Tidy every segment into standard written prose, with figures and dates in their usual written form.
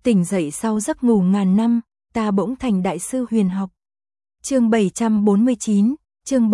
Tỉnh dậy sau giấc ngủ ngàn năm, ta bỗng thành đại sư huyền học. Chương 749, chương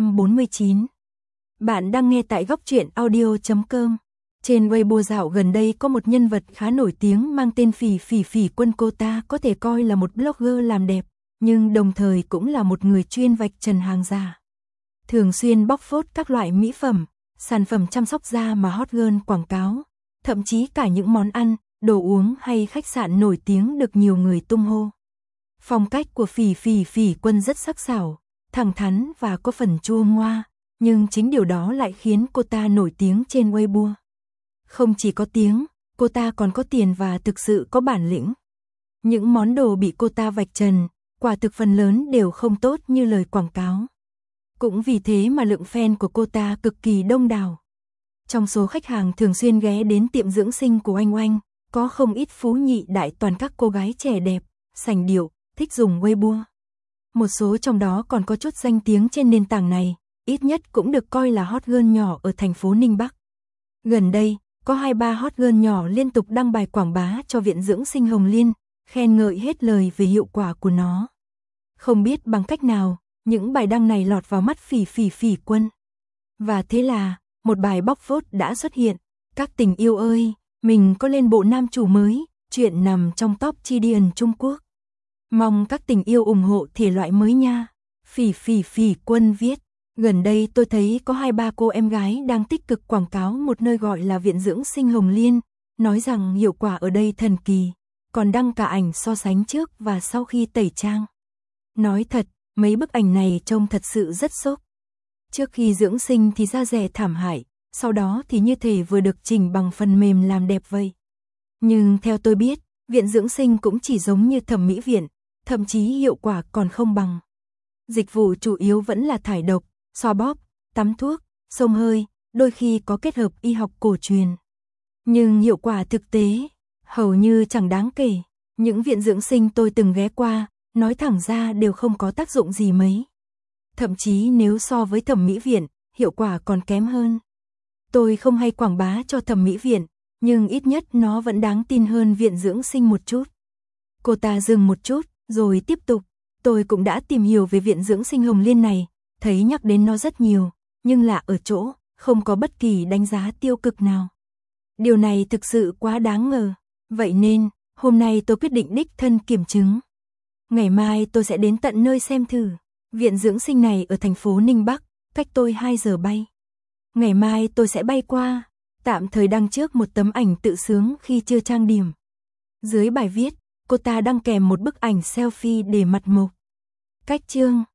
749. Bạn đang nghe tại góc truyện audio.com. Trên Weibo dạo gần đây có một nhân vật khá nổi tiếng mang tên Phỉ Phỉ Quân. Cô ta có thể coi là một blogger làm đẹp, nhưng đồng thời cũng là một người chuyên vạch trần hàng giả. Thường xuyên bóc phốt các loại mỹ phẩm, sản phẩm chăm sóc da mà hot girl quảng cáo, thậm chí cả những món ăn, đồ uống hay khách sạn nổi tiếng được nhiều người tung hô. Phong cách của Phỉ Phỉ Quân rất sắc sảo, thẳng thắn và có phần chua ngoa, nhưng chính điều đó lại khiến cô ta nổi tiếng trên Weibo. Không chỉ có tiếng, cô ta còn có tiền và thực sự có bản lĩnh. Những món đồ bị cô ta vạch trần, quả thực phần lớn đều không tốt như lời quảng cáo. Cũng vì thế mà lượng fan của cô ta cực kỳ đông đảo. Trong số khách hàng thường xuyên ghé đến tiệm dưỡng sinh của Oanh, có không ít phú nhị đại toàn các cô gái trẻ đẹp, sành điệu, thích dùng Weibo. Một số trong đó còn có chút danh tiếng trên nền tảng này, ít nhất cũng được coi là hot girl nhỏ ở thành phố Ninh Bắc. Gần đây, có 2-3 hot girl nhỏ liên tục đăng bài quảng bá cho viện dưỡng sinh Hồng Liên, khen ngợi hết lời về hiệu quả của nó. Không biết bằng cách nào, những bài đăng này lọt vào mắt Phỉ Phỉ Quân. Và thế là, một bài bóc phốt đã xuất hiện. Các tình yêu ơi, mình có lên bộ nam chủ mới, chuyện nằm trong top Chidian Trung Quốc. Mong các tình yêu ủng hộ thể loại mới nha. Phỉ Phỉ Quân viết, gần đây tôi thấy có 2-3 cô em gái đang tích cực quảng cáo một nơi gọi là viện dưỡng sinh Hồng Liên, nói rằng hiệu quả ở đây thần kỳ, còn đăng cả ảnh so sánh trước và sau khi tẩy trang. Nói thật, mấy bức ảnh này trông thật sự rất sốc. Trước khi dưỡng sinh thì da dẻ thảm hại, sau đó thì như thể vừa được chỉnh bằng phần mềm làm đẹp vậy. Nhưng theo tôi biết, viện dưỡng sinh cũng chỉ giống như thẩm mỹ viện, thậm chí hiệu quả còn không bằng. Dịch vụ chủ yếu vẫn là thải độc, xoa bóp, tắm thuốc, xông hơi, đôi khi có kết hợp y học cổ truyền. Nhưng hiệu quả thực tế, hầu như chẳng đáng kể. Những viện dưỡng sinh tôi từng ghé qua, nói thẳng ra đều không có tác dụng gì mấy. Thậm chí nếu so với thẩm mỹ viện, hiệu quả còn kém hơn. Tôi không hay quảng bá cho thẩm mỹ viện, nhưng ít nhất nó vẫn đáng tin hơn viện dưỡng sinh một chút. Cô ta dừng một chút, rồi tiếp tục. Tôi cũng đã tìm hiểu về viện dưỡng sinh Hồng Liên này, thấy nhắc đến nó rất nhiều, nhưng là ở chỗ, không có bất kỳ đánh giá tiêu cực nào. Điều này thực sự quá đáng ngờ. Vậy nên, hôm nay tôi quyết định đích thân kiểm chứng. Ngày mai tôi sẽ đến tận nơi xem thử. Viện dưỡng sinh này ở thành phố Ninh Bắc, cách tôi 2 giờ bay. Ngày mai tôi sẽ bay qua, tạm thời đăng trước một tấm ảnh tự sướng khi chưa trang điểm. Dưới bài viết, cô ta đăng kèm một bức ảnh selfie để mặt mộc. Cách chương